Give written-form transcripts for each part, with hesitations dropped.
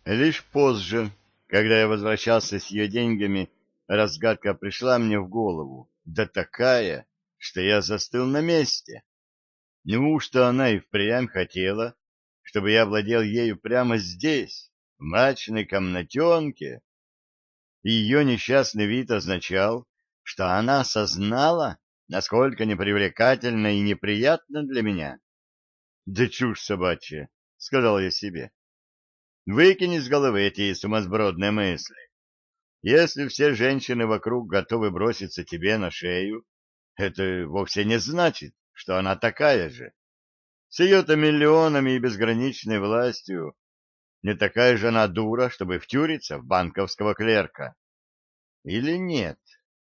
Лишь позже, когда я возвращался с ее деньгами, разгадка пришла мне в голову. Да такая, что я застыл на месте. Неужто она и впрямь хотела, чтобы я владел ею прямо здесь, в мрачной комнатенке? И ее несчастный вид означал, что она осознала, насколько непривлекательна и неприятна для меня. «Да чушь собачья», — сказал я себе. «Выкини из головы эти сумасбродные мысли. Если все женщины вокруг готовы броситься тебе на шею, это вовсе не значит, что она такая же. С ее-то миллионами и безграничной властью не такая же она дура, чтобы втюриться в банковского клерка. Или нет?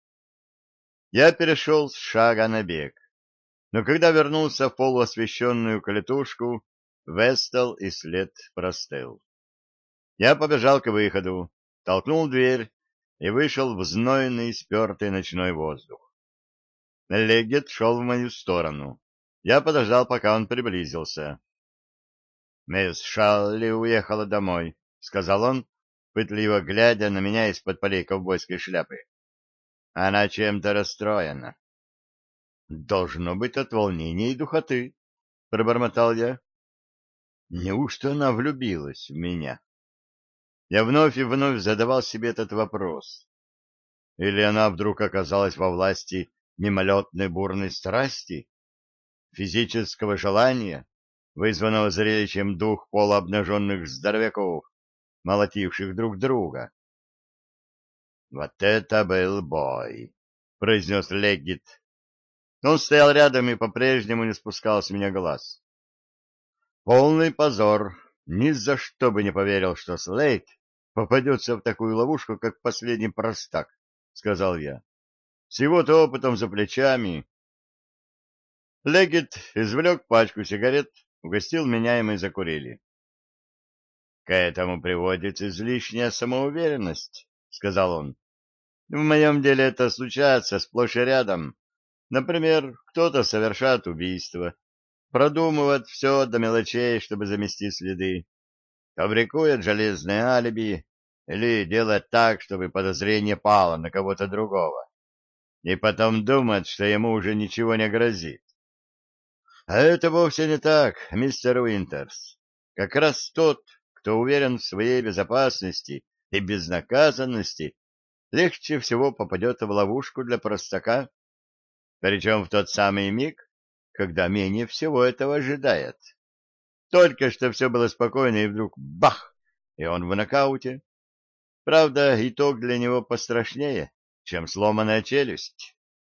Я перешел с шага на бег, но когда вернулся в полуосвещенную клетушку, Вестал и след простыл. Я побежал к выходу, толкнул дверь и вышел в знойный, спертый ночной воздух. Леггет шел в мою сторону. Я подождал, пока он приблизился. «Мисс Шалли уехала домой», — сказал он, пытливо глядя на меня из-под полей ковбойской шляпы. «Она чем-то расстроена». «Должно быть от волнения и духоты», — пробормотал я. «Неужто она влюбилась в меня?» Я вновь и вновь задавал себе этот вопрос. Или она вдруг оказалась во власти мимолетной бурной страсти, физического желания, вызванного зрелищем двух полуобнаженных здоровяков, молотивших друг друга? «Вот это был бой!» — произнес Леггит. Он стоял рядом и по-прежнему не спускал с меня глаз. «Полный позор! Ни за что бы не поверил, что Слейд попадется в такую ловушку, как последний простак», — сказал я. «С его-то опытом за плечами». Леггит извлек пачку сигарет, угостил меня, и мы закурили. «К этому приводит излишняя самоуверенность», — сказал он. «В моем деле это случается сплошь и рядом. Например, кто-то совершает убийство, продумывает все до мелочей, чтобы замести следы, фабрикует железное алиби или делает так, чтобы подозрение пало на кого-то другого, и потом думает, что ему уже ничего не грозит. А это вовсе не так, мистер Уинтерс. Как раз тот, кто уверен в своей безопасности и безнаказанности, легче всего попадет в ловушку для простака, причем в тот самый миг, когда менее всего этого ожидает. Только что все было спокойно, и вдруг бах, и он в нокауте. Правда, итог для него пострашнее, чем сломанная челюсть.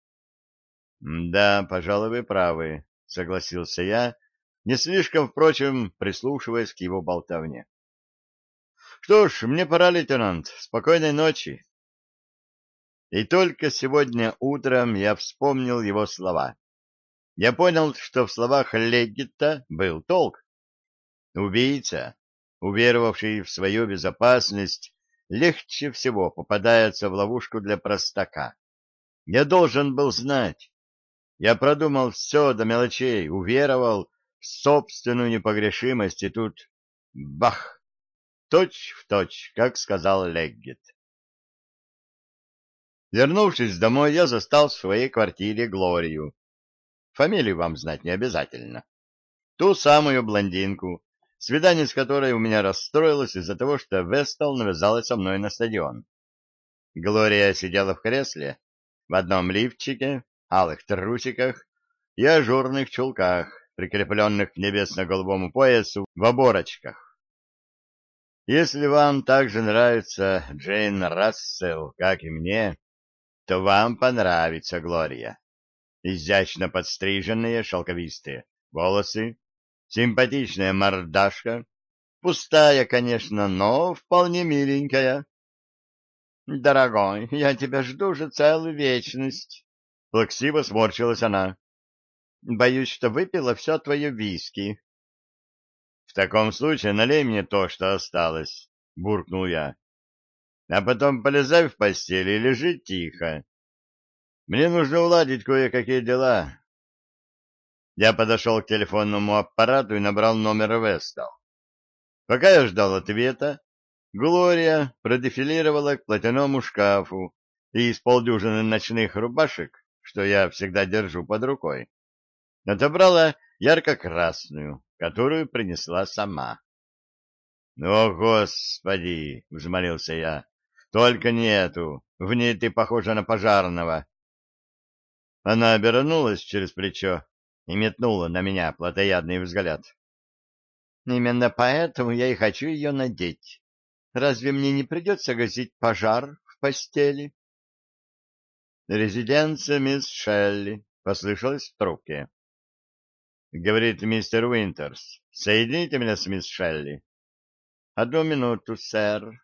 «Да, пожалуй, вы правы», — согласился я, не слишком, впрочем, прислушиваясь к его болтовне. «Что ж, мне пора, лейтенант. Спокойной ночи». И только сегодня утром я вспомнил его слова. Я понял, что в словах Леггита был толк. Убийца, уверовавший в свою безопасность, легче всего попадается в ловушку для простака. Я должен был знать. Я продумал все до мелочей, уверовал в собственную непогрешимость, и тут бах! Точь в точь, как сказал Леггет. Вернувшись домой, я застал в своей квартире Глорию. Фамилию вам знать не обязательно. Ту самую блондинку, свидание с которой у меня расстроилось из-за того, что Вестал навязалась со мной на стадион. Глория сидела в кресле, в одном лифчике, алых трусиках и ажурных чулках, прикрепленных к небесно-голубому поясу в оборочках. Если вам так же нравится Джейн Рассел, как и мне, то вам понравится Глория. Изящно подстриженные шелковистые волосы, симпатичная мордашка, пустая, конечно, но вполне миленькая. — Дорогой, я тебя жду уже целую вечность. Плаксиво сморщилась она. — Боюсь, что выпила все твое виски. — В таком случае налей мне то, что осталось, — буркнул я. — А потом полезай в постель и лежи тихо. Мне нужно уладить кое-какие дела. Я подошел к телефонному аппарату и набрал номер Вестал. Пока я ждал ответа, Глория продефилировала к платяному шкафу и из полдюжины ночных рубашек, что я всегда держу под рукой, отобрала ярко-красную, которую принесла сама. — О, Господи! — взмолился я. — Только не эту. В ней ты похожа на пожарного. Она обернулась через плечо и метнула на меня плотоядный взгляд. — Именно поэтому я и хочу ее надеть. Разве мне не придется гасить пожар в постели? — Резиденция мисс Шелли, — послышалось в трубке. — Говорит мистер Уинтерс. — Соедините меня с мисс Шелли. — Одну минуту, сэр.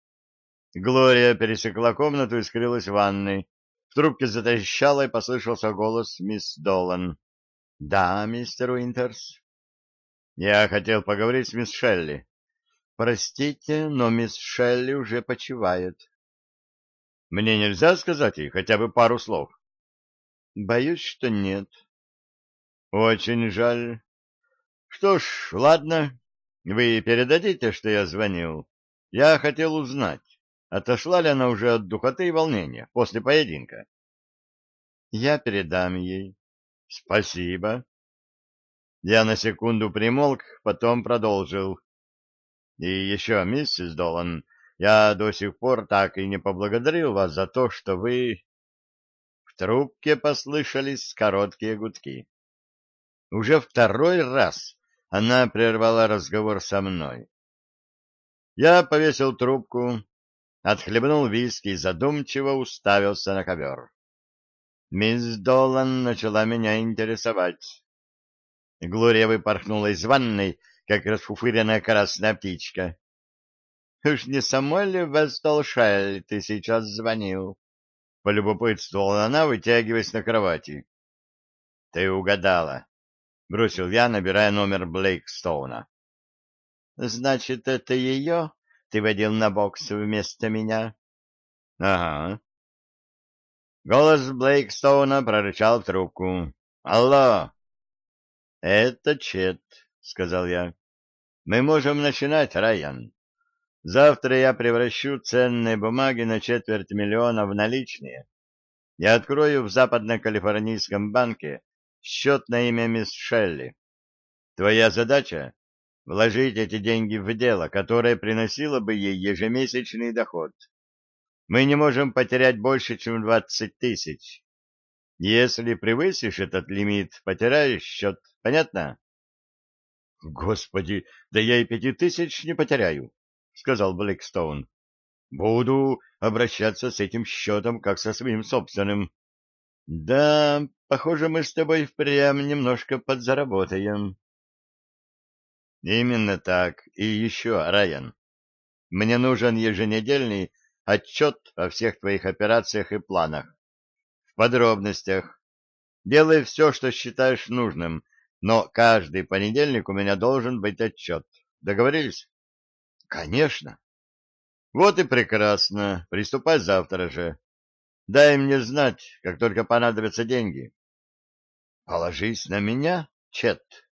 Глория пересекла комнату и скрылась в ванной. В трубке затрещало, и послышался голос мисс Долан. — Да, мистер Уинтерс. — Я хотел поговорить с мисс Шелли. — Простите, но мисс Шелли уже почивает. — Мне нельзя сказать ей хотя бы пару слов? — Боюсь, что нет. — Очень жаль. Что ж, ладно. Вы передадите, что я звонил? Я хотел узнать, отошла ли она уже от духоты и волнения после поединка. Я передам ей. Спасибо. Я на секунду примолк, потом продолжил. И еще, миссис Долан, я до сих пор так и не поблагодарил вас за то, что вы... В трубке послышались короткие гудки. Уже второй раз она прервала разговор со мной. Я повесил трубку, отхлебнул виски и задумчиво уставился на ковер. Мисс Долан начала меня интересовать. Глория выпорхнула из ванной, как расфуфыренная красная птичка. — Уж не самой ли в Вестолшель ты сейчас звонил? — полюбопытствовала она, вытягиваясь на кровати. — Ты угадала, — бросил я, набирая номер Блейкстоуна. — Значит, это ее ты водил на бокс вместо меня? — Ага. Голос Блейкстоуна прорычал в трубку. — Алло! — Это Чет, — сказал я. — Мы можем начинать, Райан. Завтра я превращу ценные бумаги на 250 000 в наличные. Я открою в Западно-Калифорнийском банке счет на имя мисс Шелли. Твоя задача — вложить эти деньги в дело, которое приносило бы ей ежемесячный доход. Мы не можем потерять больше, чем 20 000. Если превысишь этот лимит, потеряешь счет. Понятно? — Господи, да я и 5000 не потеряю, — сказал Блэкстоун. — Буду обращаться с этим счетом, как со своим собственным. — Да, похоже, мы с тобой впрямь немножко подзаработаем. — Именно так. И еще, Райан, мне нужен еженедельный отчет о всех твоих операциях и планах. В подробностях. Делай все, что считаешь нужным, но каждый понедельник у меня должен быть отчет. Договорились? — Конечно. — Вот и прекрасно. Приступай завтра же. Дай мне знать, как только понадобятся деньги. — Положись на меня, Чет.